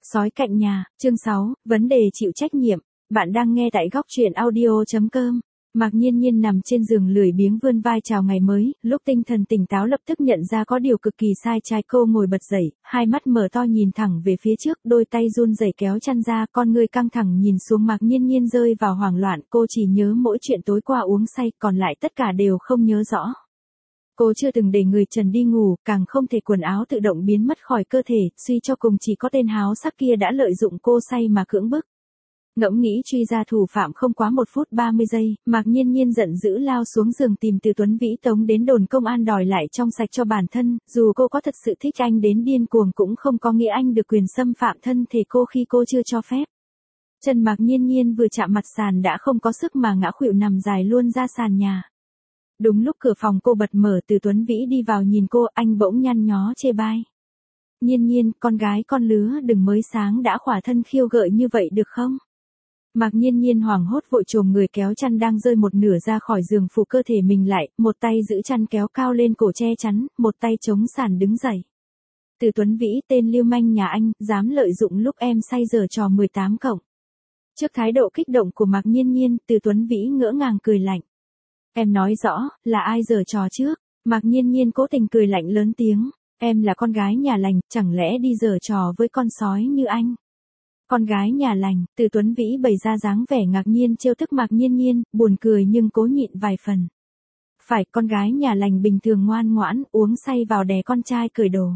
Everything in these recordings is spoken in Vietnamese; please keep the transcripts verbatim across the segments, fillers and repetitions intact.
Sói cạnh nhà, chương sáu, vấn đề chịu trách nhiệm. Bạn đang nghe tại góc truyện audio.com. Mạc Nhiên Nhiên nằm trên giường lười biếng vươn vai chào ngày mới, lúc tinh thần tỉnh táo lập tức nhận ra có điều cực kỳ sai trái, cô ngồi bật dậy, hai mắt mở to nhìn thẳng về phía trước, đôi tay run rẩy kéo chăn ra, con người căng thẳng nhìn xuống. Mạc Nhiên Nhiên rơi vào hoảng loạn, cô chỉ nhớ mỗi chuyện tối qua uống say, còn lại tất cả đều không nhớ rõ. Cô chưa từng để người trần đi ngủ, càng không thể quần áo tự động biến mất khỏi cơ thể, suy cho cùng chỉ có tên háo sắc kia đã lợi dụng cô say mà cưỡng bức. Ngẫm nghĩ truy ra thủ phạm không quá một phút ba mươi giây, Mạc Nhiên Nhiên giận dữ lao xuống giường tìm Từ Tuấn Vĩ tống đến đồn công an đòi lại trong sạch cho bản thân, dù cô có thật sự thích anh đến điên cuồng cũng không có nghĩa anh được quyền xâm phạm thân thể cô khi cô chưa cho phép. Chân Mạc Nhiên Nhiên vừa chạm mặt sàn đã không có sức mà ngã khuỵu nằm dài luôn ra sàn nhà. Đúng lúc cửa phòng cô bật mở, Từ Tuấn Vĩ đi vào nhìn cô, anh bỗng nhăn nhó chê bai. Nhiên Nhiên, con gái con lứa đừng mới sáng đã khỏa thân khiêu gợi như vậy được không? Mạc Nhiên Nhiên hoảng hốt vội chồm người kéo chăn đang rơi một nửa ra khỏi giường phủ cơ thể mình lại, một tay giữ chăn kéo cao lên cổ che chắn, một tay chống sàn đứng dậy. Từ Tuấn Vĩ, tên lưu manh nhà anh, dám lợi dụng lúc em say giở trò mười tám cộng. Trước thái độ kích động của Mạc Nhiên Nhiên, Từ Tuấn Vĩ ngỡ ngàng cười lạnh. Em nói rõ, là ai giở trò trước? Mạc Nhiên Nhiên cố tình cười lạnh lớn tiếng. Em là con gái nhà lành, chẳng lẽ đi giở trò với con sói như anh? Con gái nhà lành, Từ Tuấn Vĩ bày ra dáng vẻ ngạc nhiên trêu tức Mạc Nhiên Nhiên, buồn cười nhưng cố nhịn vài phần. Phải, con gái nhà lành bình thường ngoan ngoãn, uống say vào đè con trai cởi đồ.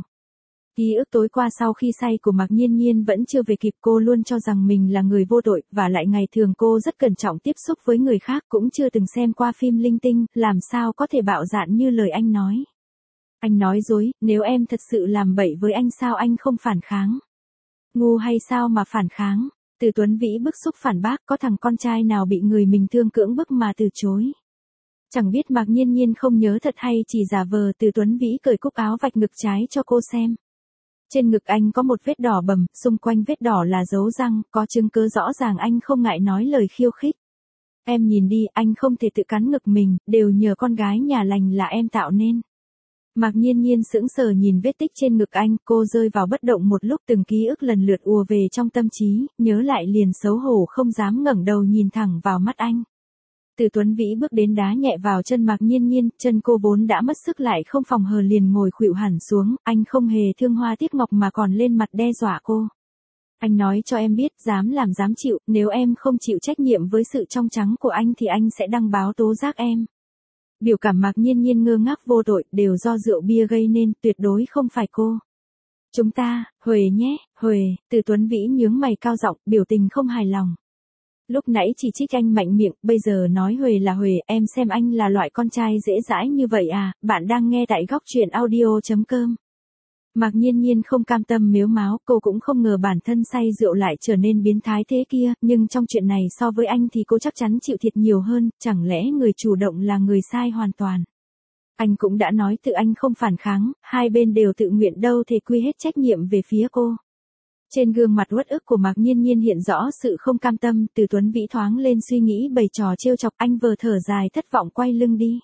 Ký ức tối qua sau khi say của Mạc Nhiên Nhiên vẫn chưa về kịp, cô luôn cho rằng mình là người vô tội, và lại ngày thường cô rất cẩn trọng tiếp xúc với người khác, cũng chưa từng xem qua phim linh tinh, làm sao có thể bạo dạn như lời anh nói. Anh nói dối, nếu em thật sự làm bậy với anh sao anh không phản kháng? Ngu hay sao mà phản kháng? Từ Tuấn Vĩ bức xúc phản bác, có thằng con trai nào bị người mình thương cưỡng bức mà từ chối. Chẳng biết Mạc Nhiên Nhiên không nhớ thật hay chỉ giả vờ. Từ Tuấn Vĩ cởi cúc áo vạch ngực trái cho cô xem. Trên ngực anh có một vết đỏ bầm, xung quanh vết đỏ là dấu răng, có chứng cứ rõ ràng anh không ngại nói lời khiêu khích. Em nhìn đi, anh không thể tự cắn ngực mình, đều nhờ con gái nhà lành là em tạo nên. Mạc Nhiên Nhiên sững sờ nhìn vết tích trên ngực anh, cô rơi vào bất động một lúc, từng ký ức lần lượt ùa về trong tâm trí, nhớ lại liền xấu hổ không dám ngẩng đầu nhìn thẳng vào mắt anh. Từ Tuấn Vĩ bước đến đá nhẹ vào chân Mạc Nhiên Nhiên, chân cô vốn đã mất sức lại không phòng hờ liền ngồi khuỵu hẳn xuống, anh không hề thương hoa tiếc ngọc mà còn lên mặt đe dọa cô. Anh nói cho em biết, dám làm dám chịu, nếu em không chịu trách nhiệm với sự trong trắng của anh thì anh sẽ đăng báo tố giác em. Biểu cảm Mạc Nhiên Nhiên ngơ ngác vô tội, đều do rượu bia gây nên, tuyệt đối không phải cô. Chúng ta, Huề nhé, Huề, Từ Tuấn Vĩ nhướng mày cao giọng, biểu tình không hài lòng. Lúc nãy chỉ trích anh mạnh miệng, bây giờ nói Huề là Huề, em xem anh là loại con trai dễ dãi như vậy à? Bạn đang nghe tại góc truyện audio.com. Mạc Nhiên Nhiên không cam tâm mếu máo, cô cũng không ngờ bản thân say rượu lại trở nên biến thái thế kia, nhưng trong chuyện này so với anh thì cô chắc chắn chịu thiệt nhiều hơn, chẳng lẽ người chủ động là người sai hoàn toàn. Anh cũng đã nói tự anh không phản kháng, hai bên đều tự nguyện, đâu thể quy hết trách nhiệm về phía cô. Trên gương mặt uất ức của Mạc Nhiên Nhiên hiện rõ sự không cam tâm, Từ Tuấn Vĩ thoáng lên suy nghĩ bày trò trêu chọc, anh vờ thở dài thất vọng quay lưng đi.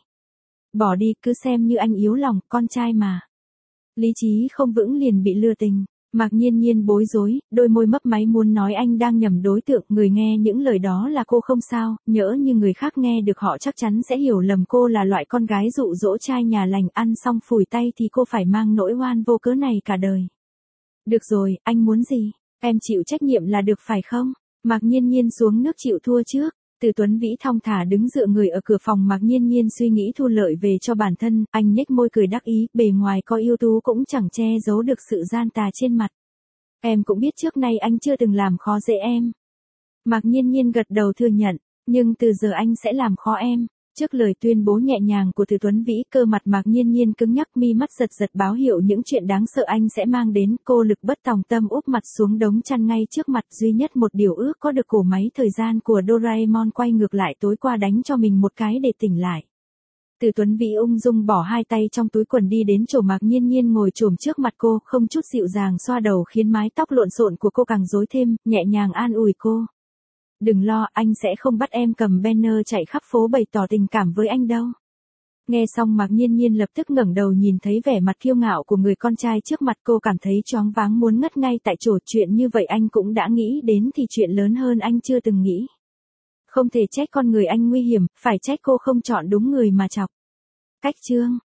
Bỏ đi, cứ xem như anh yếu lòng, con trai mà. Lý trí không vững liền bị lừa tình. Mạc Nhiên Nhiên bối rối, đôi môi mấp máy muốn nói anh đang nhầm đối tượng, người nghe những lời đó là cô không sao, nhỡ như người khác nghe được họ chắc chắn sẽ hiểu lầm cô là loại con gái dụ dỗ trai nhà lành, ăn xong phủi tay thì cô phải mang nỗi oan vô cớ này cả đời. Được rồi, anh muốn gì? Em chịu trách nhiệm là được phải không? Mạc Nhiên Nhiên xuống nước chịu thua trước. Từ Tuấn Vĩ thong thả đứng dựa người ở cửa phòng. Mạc Nhiên Nhiên suy nghĩ thu lợi về cho bản thân, anh nhếch môi cười đắc ý, bề ngoài có ưu tú cũng chẳng che giấu được sự gian tà trên mặt. Em cũng biết trước nay anh chưa từng làm khó dễ em. Mạc Nhiên Nhiên gật đầu thừa nhận, nhưng từ giờ anh sẽ làm khó em. Trước lời tuyên bố nhẹ nhàng của Từ Tuấn Vĩ, cơ mặt Mạc Nhiên Nhiên cứng nhắc, mi mắt giật giật báo hiệu những chuyện đáng sợ anh sẽ mang đến, cô lực bất tòng tâm úp mặt xuống đống chăn ngay trước mặt, duy nhất một điều ước có được cổ máy thời gian của Doraemon quay ngược lại tối qua đánh cho mình một cái để tỉnh lại. Từ Tuấn Vĩ ung dung bỏ hai tay trong túi quần đi đến chỗ Mạc Nhiên Nhiên ngồi chồm trước mặt cô, không chút dịu dàng xoa đầu khiến mái tóc lộn xộn của cô càng rối thêm, nhẹ nhàng an ủi cô. Đừng lo, anh sẽ không bắt em cầm banner chạy khắp phố bày tỏ tình cảm với anh đâu. Nghe xong Mạc Nhiên Nhiên lập tức ngẩng đầu nhìn thấy vẻ mặt kiêu ngạo của người con trai trước mặt, cô cảm thấy choáng váng muốn ngất ngay tại chỗ. Chuyện như vậy anh cũng đã nghĩ đến thì chuyện lớn hơn anh chưa từng nghĩ. Không thể trách con người anh nguy hiểm, phải trách cô không chọn đúng người mà chọc. Cách chương